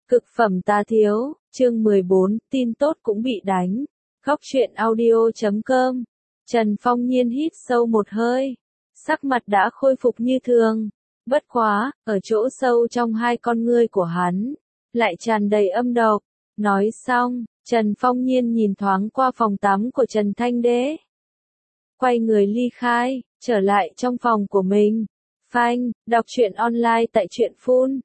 Cực phẩm tá thiếu, chương 14, tin tốt cũng bị đánh. Góc truyện audio.com. Trần Phong Nhiên hít sâu một hơi. Sắc mặt đã khôi phục như thường. Bất quá, ở chỗ sâu trong hai con ngươi của hắn, lại tràn đầy âm độc. Nói xong, Trần Phong Nhiên nhìn thoáng qua phòng tắm của Trần Thanh Đế. Quay người ly khai, trở lại trong phòng của mình. Phanh, đọc truyện online tại truyện phun.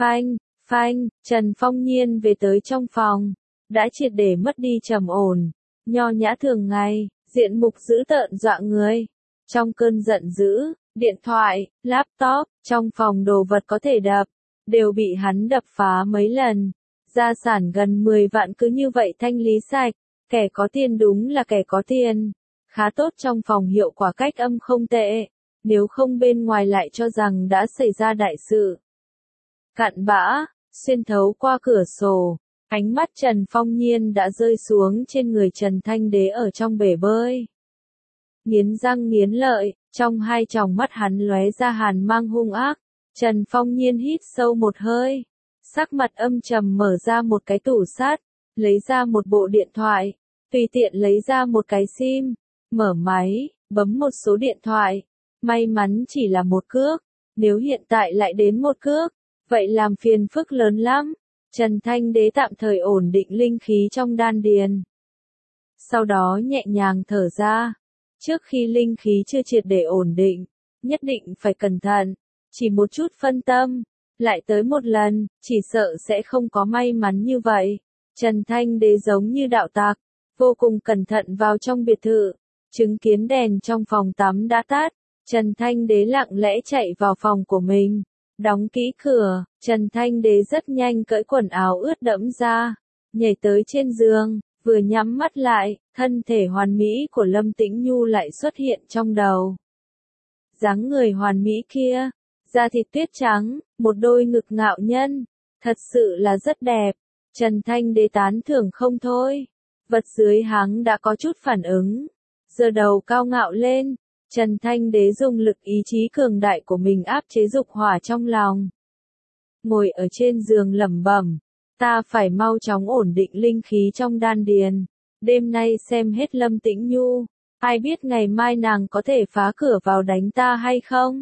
Phanh, Trần Phong Nhiên về tới trong phòng, đã triệt để mất đi trầm ổn, nho nhã thường ngày, diện mục dữ tợn dọa người. Trong cơn giận dữ, điện thoại, laptop, trong phòng đồ vật có thể đập, đều bị hắn đập phá mấy lần. Gia sản gần 10 vạn cứ như vậy thanh lý sạch, kẻ có tiền đúng là kẻ có tiền. Khá tốt trong phòng hiệu quả cách âm không tệ, nếu không bên ngoài lại cho rằng đã xảy ra đại sự. Cặn bã, xuyên thấu qua cửa sổ, ánh mắt Trần Phong Nhiên đã rơi xuống trên người Trần Thanh Đế ở trong bể bơi. Nghiến răng nghiến lợi, trong hai tròng mắt hắn lóe ra hàn mang hung ác. Trần Phong Nhiên hít sâu một hơi, sắc mặt âm trầm mở ra một cái tủ sắt, lấy ra một bộ điện thoại, tùy tiện lấy ra một cái sim, mở máy, bấm một số điện thoại. May mắn chỉ là một cước, nếu hiện tại lại đến một cước, vậy làm phiền phức lớn lắm. Trần Thanh Đế tạm thời ổn định linh khí trong đan điền. Sau đó nhẹ nhàng thở ra. Trước khi linh khí chưa triệt để ổn định, nhất định phải cẩn thận. Chỉ một chút phân tâm, lại tới một lần, chỉ sợ sẽ không có may mắn như vậy. Trần Thanh Đế giống như đạo tặc, vô cùng cẩn thận vào trong biệt thự. Chứng kiến đèn trong phòng tắm đã tắt, Trần Thanh Đế lặng lẽ chạy vào phòng của mình. Đóng kỹ cửa, Trần Thanh Đế rất nhanh cởi quần áo ướt đẫm ra, nhảy tới trên giường, vừa nhắm mắt lại, thân thể hoàn mỹ của Lâm Tĩnh Nhu lại xuất hiện trong đầu. Dáng người hoàn mỹ kia, da thịt tuyết trắng, một đôi ngực ngạo nhân, thật sự là rất đẹp. Trần Thanh Đế tán thưởng không thôi, vật dưới háng đã có chút phản ứng, giơ đầu cao ngạo lên. Trần Thanh Đế dùng lực ý chí cường đại của mình áp chế dục hỏa trong lòng. Ngồi ở trên giường lẩm bẩm, ta phải mau chóng ổn định linh khí trong đan điền. Đêm nay xem hết Lâm Tĩnh Nhu, ai biết ngày mai nàng có thể phá cửa vào đánh ta hay không?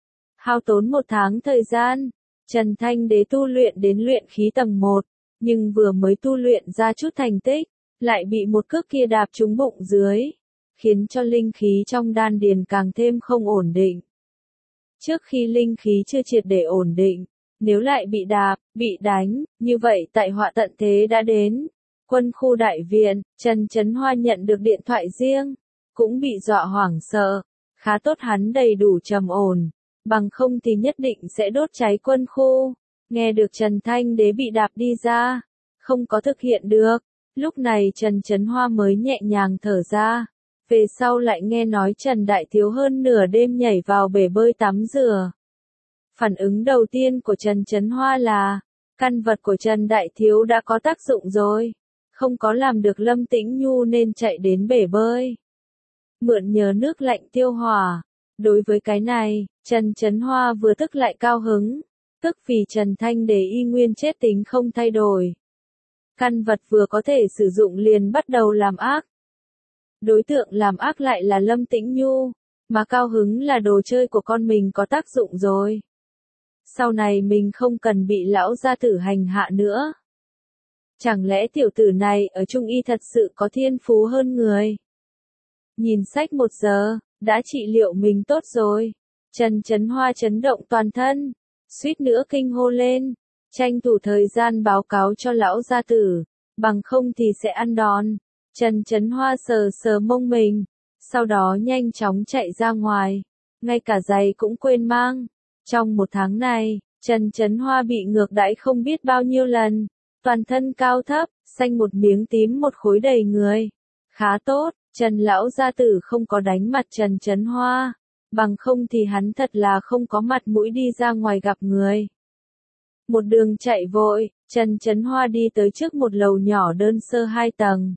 Hao tốn 1 tháng thời gian, Trần Thanh Đế tu luyện đến luyện khí tầng 1, nhưng vừa mới tu luyện ra chút thành tích, lại bị một cước kia đạp trúng bụng dưới, khiến cho linh khí trong đan điền càng thêm không ổn định. Trước khi linh khí chưa triệt để ổn định, nếu lại bị đạp, bị đánh, như vậy tại họa tận thế đã đến. Quân khu đại viện, Trần Chấn Hoa nhận được điện thoại riêng, cũng bị dọa hoảng sợ. Khá tốt hắn đầy đủ trầm ổn, bằng không thì nhất định sẽ đốt cháy quân khu. Nghe được Trần Thanh Đế bị đạp đi ra, không có thực hiện được. Lúc này Trần Chấn Hoa mới nhẹ nhàng thở ra. Về sau lại nghe nói Trần Đại Thiếu hơn nửa đêm nhảy vào bể bơi tắm rửa. Phản ứng đầu tiên của Trần Chấn Hoa là, căn vật của Trần Đại Thiếu đã có tác dụng rồi, không có làm được Lâm Tĩnh Nhu nên chạy đến bể bơi. Mượn nhờ nước lạnh tiêu hỏa. Đối với cái này, Trần Chấn Hoa vừa tức lại cao hứng, tức vì Trần Thanh Đế y nguyên chết tính không thay đổi. Căn vật vừa có thể sử dụng liền bắt đầu làm ác. Đối tượng làm ác lại là Lâm Tĩnh Nhu, mà cao hứng là đồ chơi của con mình có tác dụng rồi. Sau này mình không cần bị lão gia tử hành hạ nữa. Chẳng lẽ tiểu tử này ở Trung Y thật sự có thiên phú hơn người? Nhìn sách 1 giờ, đã trị liệu mình tốt rồi. Trần Chấn Hoa chấn động toàn thân, suýt nữa kinh hô lên, tranh thủ thời gian báo cáo cho lão gia tử, bằng không thì sẽ ăn đòn. Trần Chấn Hoa sờ sờ mông mình, sau đó nhanh chóng chạy ra ngoài, ngay cả giày cũng quên mang. Trong 1 tháng này, Trần Chấn Hoa bị ngược đãi không biết bao nhiêu lần, toàn thân cao thấp, xanh một miếng tím một khối đầy người. Khá tốt, Trần lão gia tử không có đánh mặt Trần Chấn Hoa, bằng không thì hắn thật là không có mặt mũi đi ra ngoài gặp người. Một đường chạy vội, Trần Chấn Hoa đi tới trước một lầu nhỏ đơn sơ 2 tầng.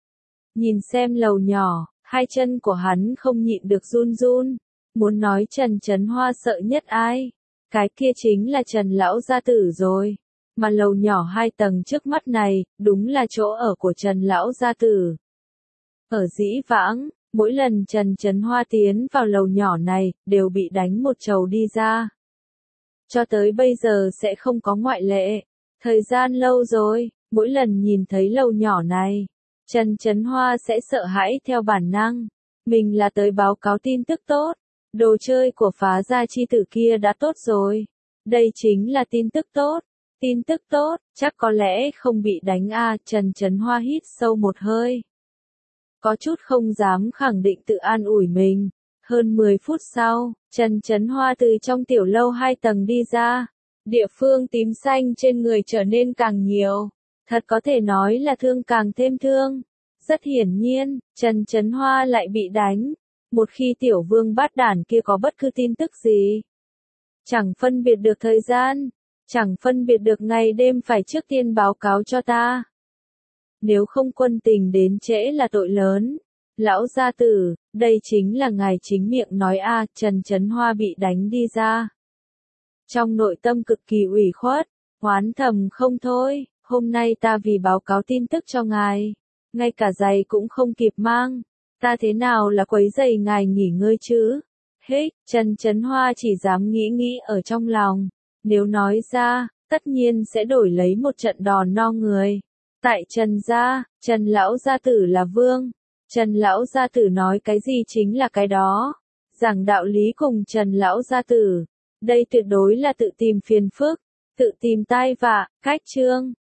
Nhìn xem lầu nhỏ, hai chân của hắn không nhịn được run run. Muốn nói Trần Chấn Hoa sợ nhất ai? Cái kia chính là Trần lão gia tử rồi. Mà lầu nhỏ 2 tầng trước mắt này, đúng là chỗ ở của Trần lão gia tử. Ở dĩ vãng, mỗi lần Trần Trấn Hoa tiến vào lầu nhỏ này, đều bị đánh một trầu đi ra. Cho tới bây giờ sẽ không có ngoại lệ. Thời gian lâu rồi, mỗi lần nhìn thấy lầu nhỏ này, Trần Trấn Hoa sẽ sợ hãi theo bản năng. Mình là tới báo cáo tin tức tốt. Đồ chơi của phá gia chi tử kia đã tốt rồi. Đây chính là tin tức tốt. Tin tức tốt, chắc có lẽ không bị đánh a. Trần Trấn Hoa hít sâu một hơi. Có chút không dám khẳng định tự an ủi mình. Hơn 10 phút sau, Trần Trấn Hoa từ trong tiểu lâu 2 tầng đi ra. Địa phương tím xanh trên người trở nên càng nhiều. Thật có thể nói là thương càng thêm thương. Rất hiển nhiên, Trần Trấn Hoa lại bị đánh. Một khi tiểu vương bát đản kia có bất cứ tin tức gì, chẳng phân biệt được thời gian, chẳng phân biệt được ngày đêm phải trước tiên báo cáo cho ta. Nếu không quân tình đến trễ là tội lớn. Lão gia tử, đây chính là ngài chính miệng nói a. Trần Trấn Hoa bị đánh đi ra. Trong nội tâm cực kỳ ủy khuất, oán thầm không thôi, hôm nay ta vì báo cáo tin tức cho ngài, ngay cả giày cũng không kịp mang, ta thế nào là quấy rầy ngài nghỉ ngơi chứ? Hết, Trần Trấn Hoa chỉ dám nghĩ ở trong lòng, nếu nói ra, tất nhiên sẽ đổi lấy một trận đòn no người. Tại Trần gia, Trần lão gia tử là vương, Trần lão gia tử nói cái gì chính là cái đó. Giảng đạo lý cùng Trần lão gia tử, đây tuyệt đối là tự tìm phiền phức, tự tìm tai vạ. Cách chương